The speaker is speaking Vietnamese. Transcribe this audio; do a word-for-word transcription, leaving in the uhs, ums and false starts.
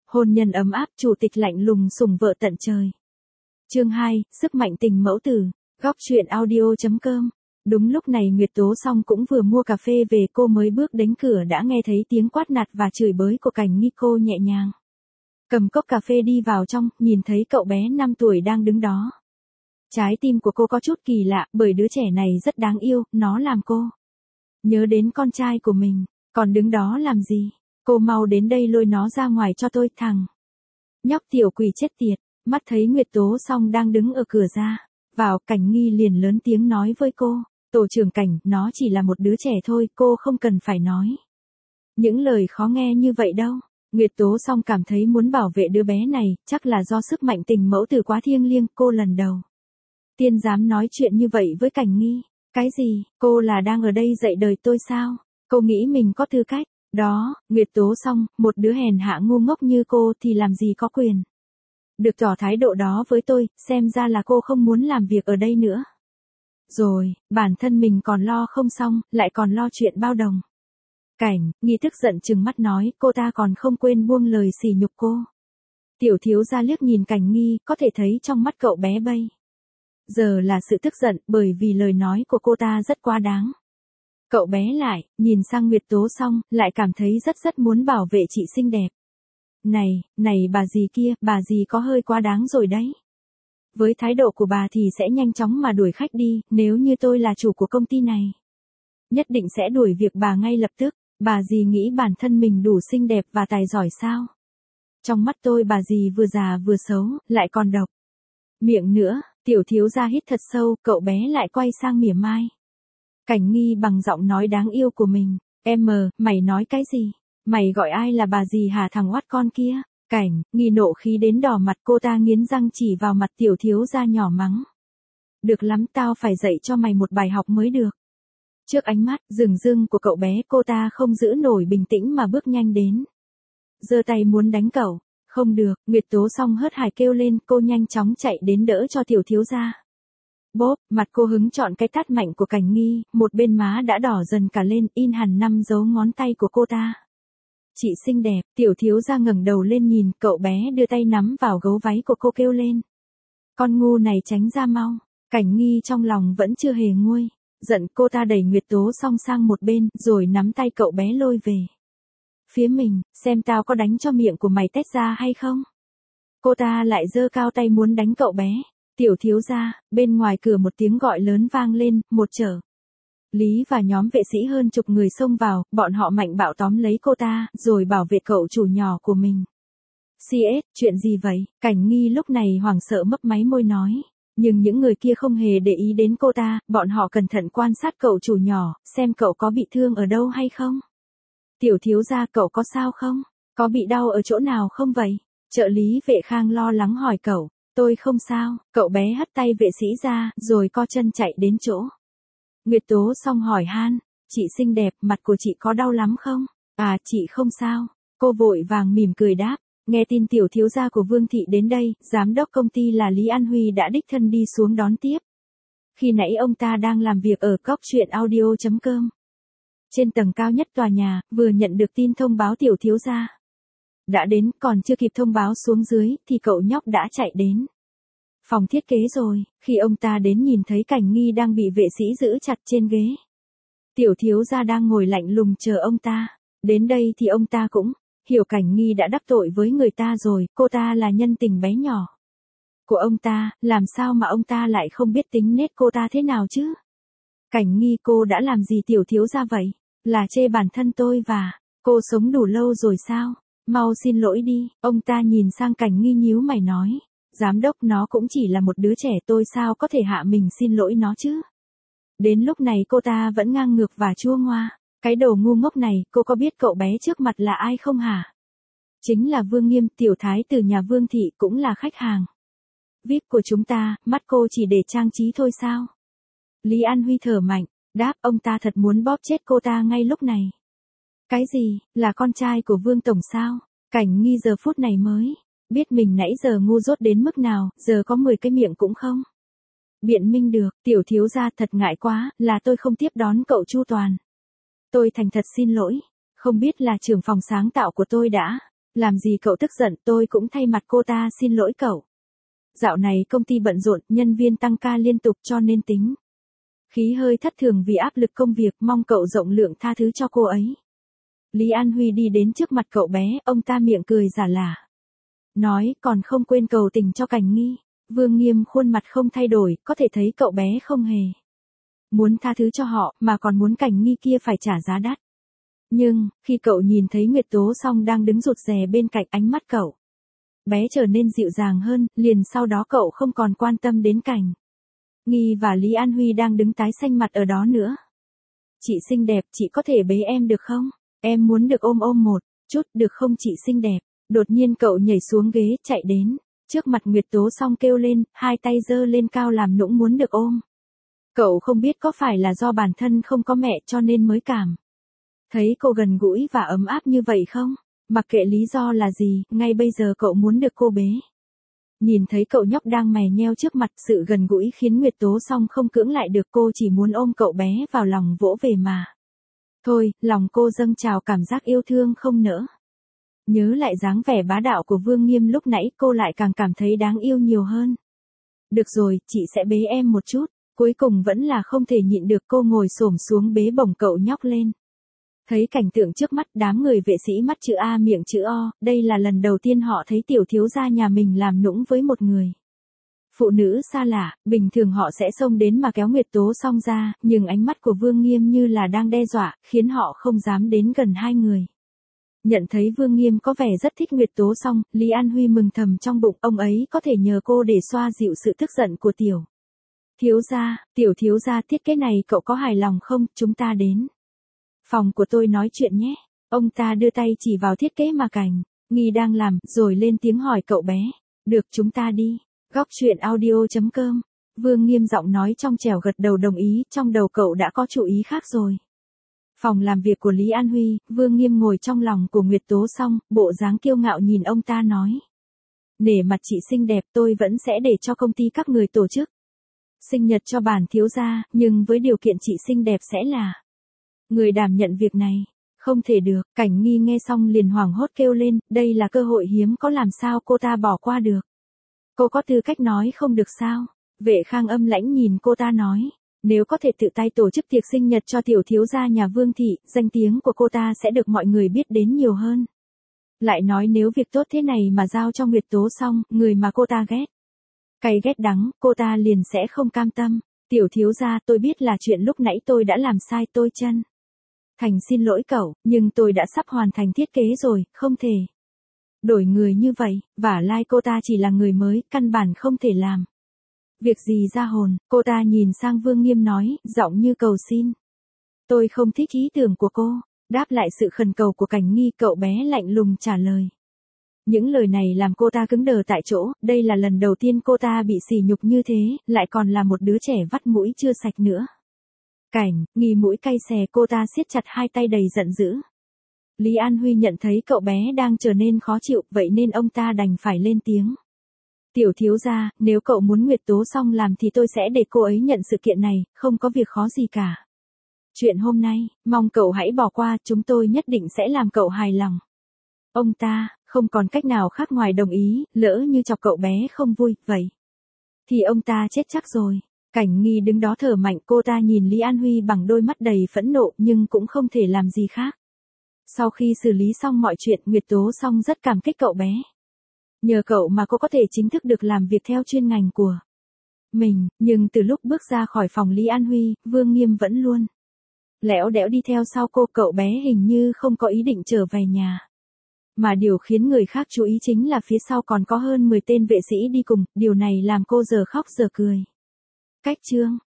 Hôn nhân ấm áp, chủ tịch lạnh lùng sủng vợ tận trời. Chương hai, sức mạnh tình mẫu tử. Góc truyện audio chấm com. Đúng lúc này Nguyệt Tố Song cũng vừa mua cà phê về, cô mới bước đến cửa đã nghe thấy tiếng quát nạt và chửi bới của Cảnh Nghi. Cô nhẹ nhàng cầm cốc cà phê đi vào trong, nhìn thấy cậu bé năm tuổi đang đứng đó. Trái tim của cô có chút kỳ lạ, bởi đứa trẻ này rất đáng yêu, nó làm cô nhớ đến con trai của mình. Còn đứng đó làm gì? Cô mau đến đây lôi nó ra ngoài cho tôi, thằng nhóc tiểu quỷ chết tiệt. Mắt thấy Nguyệt Tố Song đang đứng ở cửa ra vào, Cảnh Nghi liền lớn tiếng nói với cô, tổ trưởng Cảnh, nó chỉ là một đứa trẻ thôi, cô không cần phải nói những lời khó nghe như vậy đâu. Nguyệt Tố Song cảm thấy muốn bảo vệ đứa bé này, chắc là do sức mạnh tình mẫu tử quá thiêng liêng, cô lần đầu tiên dám nói chuyện như vậy với Cảnh Nghi. Cái gì, cô là đang ở đây dạy đời tôi sao? Cô nghĩ mình có tư cách đó? Nguyệt Tố Song, một đứa hèn hạ ngu ngốc như cô thì làm gì có quyền được tỏ thái độ đó với tôi, xem ra là cô không muốn làm việc ở đây nữa. Rồi, bản thân mình còn lo không xong, lại còn lo chuyện bao đồng. Cảnh Nghi tức giận trừng mắt nói, cô ta còn không quên buông lời sỉ nhục cô. Tiểu thiếu gia liếc nhìn Cảnh Nghi, có thể thấy trong mắt cậu bé bây giờ là sự tức giận, bởi vì lời nói của cô ta rất quá đáng. Cậu bé lại nhìn sang Nguyệt Tố Song, lại cảm thấy rất rất muốn bảo vệ chị xinh đẹp này. Này bà dì kia, bà dì có hơi quá đáng rồi đấy. Với thái độ của bà thì sẽ nhanh chóng mà đuổi khách đi, nếu như tôi là chủ của công ty này, nhất định sẽ đuổi việc bà ngay lập tức. Bà dì nghĩ bản thân mình đủ xinh đẹp và tài giỏi sao? Trong mắt tôi bà dì vừa già vừa xấu, lại còn độc miệng nữa. Tiểu thiếu gia hít thật sâu, cậu bé lại quay sang mỉa mai Cảnh Nghi bằng giọng nói đáng yêu của mình. Em mờ, mày nói cái gì? Mày gọi ai là bà dì hả, thằng oát con kia? Cảnh Nghi nộ khí đến đỏ mặt, cô ta nghiến răng chỉ vào mặt tiểu thiếu gia nhỏ mắng. Được lắm, tao phải dạy cho mày một bài học mới được. Trước ánh mắt rừng rưng của cậu bé, cô ta không giữ nổi bình tĩnh mà bước nhanh đến, giơ tay muốn đánh cậu. Không được, Nguyệt Tố Song hớt hải kêu lên, cô nhanh chóng chạy đến đỡ cho tiểu thiếu gia. Bốp, mặt cô hứng chọn cái tát mạnh của Cảnh Nghi, một bên má đã đỏ dần cả lên, in hẳn năm dấu ngón tay của cô ta. Chị xinh đẹp, tiểu thiếu gia ngẩng đầu lên nhìn, cậu bé đưa tay nắm vào gấu váy của cô kêu lên. Con ngu này tránh ra mau. Cảnh Nghi trong lòng vẫn chưa hề nguôi giận, cô ta đẩy Nguyệt Tố Song sang một bên, rồi nắm tay cậu bé lôi về phía mình, xem tao có đánh cho miệng của mày tét ra hay không. Cô ta lại giơ cao tay muốn đánh cậu bé. Tiểu thiếu gia, bên ngoài cửa một tiếng gọi lớn vang lên, một trợ lý và nhóm vệ sĩ hơn chục người xông vào, bọn họ mạnh bạo tóm lấy cô ta, rồi bảo vệ cậu chủ nhỏ của mình. xê ét, chuyện gì vậy? Cảnh Nghi lúc này hoảng sợ mấp máy môi nói. Nhưng những người kia không hề để ý đến cô ta, bọn họ cẩn thận quan sát cậu chủ nhỏ, xem cậu có bị thương ở đâu hay không. Tiểu thiếu gia, cậu có sao không? Có bị đau ở chỗ nào không vậy? Trợ lý vệ Khang lo lắng hỏi cậu. Tôi không sao, cậu bé hất tay vệ sĩ ra, rồi co chân chạy đến chỗ Nguyệt Tố Song hỏi han. Chị xinh đẹp, mặt của chị có đau lắm không? À, chị không sao. Cô vội vàng mỉm cười đáp. Nghe tin tiểu thiếu gia của Vương Thị đến đây, giám đốc công ty là Lý An Huy đã đích thân đi xuống đón tiếp. Khi nãy ông ta đang làm việc ở góc truyện audio chấm com. Trên tầng cao nhất tòa nhà, vừa nhận được tin thông báo tiểu thiếu gia đã đến, còn chưa kịp thông báo xuống dưới, thì cậu nhóc đã chạy đến phòng thiết kế rồi. Khi ông ta đến nhìn thấy Cảnh Nghi đang bị vệ sĩ giữ chặt trên ghế. Tiểu thiếu gia đang ngồi lạnh lùng chờ ông ta. Đến đây thì ông ta cũng hiểu Cảnh Nghi đã đắc tội với người ta rồi, cô ta là nhân tình bé nhỏ của ông ta, làm sao mà ông ta lại không biết tính nết cô ta thế nào chứ? Cảnh Nghi, cô đã làm gì tiểu thiếu gia vậy? Là chê bản thân tôi và cô sống đủ lâu rồi sao? Mau xin lỗi đi. Ông ta nhìn sang Cảnh Nghi nhíu mày nói. Giám đốc, nó cũng chỉ là một đứa trẻ, tôi sao có thể hạ mình xin lỗi nó chứ? Đến lúc này cô ta vẫn ngang ngược và chua ngoa. Cái đồ ngu ngốc này, cô có biết cậu bé trước mặt là ai không hả? Chính là Vương Nghiêm, tiểu thái tử nhà Vương Thị, cũng là khách hàng vi ai pi của chúng ta, mắt cô chỉ để trang trí thôi sao? Lý An Huy thở mạnh, đáp, ông ta thật muốn bóp chết cô ta ngay lúc này. Cái gì, là con trai của Vương Tổng sao? Cảnh Nghi giờ phút này mới biết mình nãy giờ ngu dốt đến mức nào, giờ có mười cái miệng cũng không biện minh được. Tiểu thiếu gia, thật ngại quá, là tôi không tiếp đón cậu chu toàn. Tôi thành thật xin lỗi, không biết là trưởng phòng sáng tạo của tôi đã Làm gì cậu tức giận, tôi cũng thay mặt cô ta xin lỗi cậu. Dạo này công ty bận rộn, nhân viên tăng ca liên tục cho nên tính khí hơi thất thường vì áp lực công việc, mong cậu rộng lượng tha thứ cho cô ấy. Lý An Huy đi đến trước mặt cậu bé, ông ta miệng cười giả lả. Nói, còn không quên cầu tình cho Cảnh Nghi. Vương Nghiêm khuôn mặt không thay đổi, có thể thấy cậu bé không hề muốn tha thứ cho họ, mà còn muốn Cảnh Nghi kia phải trả giá đắt. Nhưng, khi cậu nhìn thấy Nguyệt Tố Song đang đứng rụt rè bên cạnh, ánh mắt cậu bé trở nên dịu dàng hơn, liền sau đó cậu không còn quan tâm đến Cảnh Nghi và Lý An Huy đang đứng tái xanh mặt ở đó nữa. Chị xinh đẹp, chị có thể bế em được không? Em muốn được ôm ôm một chút, được không chị xinh đẹp? Đột nhiên cậu nhảy xuống ghế, chạy đến trước mặt Nguyệt Tố Song kêu lên, hai tay giơ lên cao làm nũng muốn được ôm. Cậu không biết có phải là do bản thân không có mẹ cho nên mới cảm thấy cô gần gũi và ấm áp như vậy không? Mặc kệ lý do là gì, ngay bây giờ cậu muốn được cô bế. Nhìn thấy cậu nhóc đang mè nheo trước mặt, sự gần gũi khiến Nguyệt Tố Song không cưỡng lại được, cô chỉ muốn ôm cậu bé vào lòng vỗ về mà. Thôi, lòng cô dâng trào cảm giác yêu thương không nỡ. Nhớ lại dáng vẻ bá đạo của Vương Nghiêm lúc nãy, cô lại càng cảm thấy đáng yêu nhiều hơn. Được rồi, chị sẽ bế em một chút. Cuối cùng vẫn là không thể nhịn được, cô ngồi xổm xuống bế bổng cậu nhóc lên. Thấy cảnh tượng trước mắt, đám người vệ sĩ mắt chữ A miệng chữ O, đây là lần đầu tiên họ thấy tiểu thiếu gia nhà mình làm nũng với một người phụ nữ xa lạ, bình thường họ sẽ xông đến mà kéo Nguyệt Tố Song ra, nhưng ánh mắt của Vương Nghiêm như là đang đe dọa, khiến họ không dám đến gần hai người. Nhận thấy Vương Nghiêm có vẻ rất thích Nguyệt Tố Song, Lý An Huy mừng thầm trong bụng, ông ấy có thể nhờ cô để xoa dịu sự tức giận của tiểu thiếu gia. Tiểu thiếu gia, thiết kế này cậu có hài lòng không? Chúng ta đến phòng của tôi nói chuyện nhé. Ông ta đưa tay chỉ vào thiết kế mà Cảnh Nghi đang làm, rồi lên tiếng hỏi cậu bé. Được, chúng ta đi. Góc truyện audio chấm com. Vương Nghiêm giọng nói trong trẻo gật đầu đồng ý, trong đầu cậu đã có chủ ý khác rồi. Phòng làm việc của Lý An Huy, Vương Nghiêm ngồi trong lòng của Nguyệt Tố Song, bộ dáng kiêu ngạo nhìn ông ta nói. Nể mặt chị xinh đẹp, tôi vẫn sẽ để cho công ty các người tổ chức sinh nhật cho bản thiếu gia, nhưng với điều kiện chị xinh đẹp sẽ là người đảm nhận việc này. Không thể được, Cảnh Nghi nghe xong liền hoảng hốt kêu lên, đây là cơ hội hiếm có, làm sao cô ta bỏ qua được. Cô có tư cách nói không được sao? Vệ Khang âm lãnh nhìn cô ta nói, nếu có thể tự tay tổ chức tiệc sinh nhật cho tiểu thiếu gia nhà Vương thị, danh tiếng của cô ta sẽ được mọi người biết đến nhiều hơn. Lại nói nếu việc tốt thế này mà giao cho Nguyệt Tố Song, người mà cô ta ghét cay ghét đắng, cô ta liền sẽ không cam tâm. Tiểu thiếu gia, tôi biết là chuyện lúc nãy tôi đã làm sai, tôi chân thành xin lỗi cậu, nhưng tôi đã sắp hoàn thành thiết kế rồi, không thể đổi người như vậy, vả lai cô ta chỉ là người mới, căn bản không thể làm việc gì ra hồn. Cô ta nhìn sang Vương Nghiêm nói, giọng như cầu xin. Tôi không thích ý tưởng của cô. Đáp lại sự khẩn cầu của Cảnh Nghi, cậu bé lạnh lùng trả lời. Những lời này làm cô ta cứng đờ tại chỗ, đây là lần đầu tiên cô ta bị sỉ nhục như thế, lại còn là một đứa trẻ vắt mũi chưa sạch nữa. Cảnh Nghi mũi cay xè, cô ta siết chặt hai tay đầy giận dữ. Lý An Huy nhận thấy cậu bé đang trở nên khó chịu, vậy nên ông ta đành phải lên tiếng. Tiểu thiếu gia, nếu cậu muốn Nguyệt Tố Song làm thì tôi sẽ để cô ấy nhận sự kiện này, không có việc khó gì cả. Chuyện hôm nay, mong cậu hãy bỏ qua, chúng tôi nhất định sẽ làm cậu hài lòng. Ông ta không còn cách nào khác ngoài đồng ý, lỡ như chọc cậu bé không vui, vậy thì ông ta chết chắc rồi. Cảnh Nghi đứng đó thở mạnh, cô ta nhìn Lý An Huy bằng đôi mắt đầy phẫn nộ nhưng cũng không thể làm gì khác. Sau khi xử lý xong mọi chuyện, Nguyệt Tố Song rất cảm kích cậu bé. Nhờ cậu mà cô có thể chính thức được làm việc theo chuyên ngành của mình, nhưng từ lúc bước ra khỏi phòng Lý An Huy, Vương Nghiêm vẫn luôn lẽo đẽo đi theo sau cô, cậu bé hình như không có ý định trở về nhà. Mà điều khiến người khác chú ý chính là phía sau còn có hơn mười tên vệ sĩ đi cùng, điều này làm cô giờ khóc giờ cười. Cách chương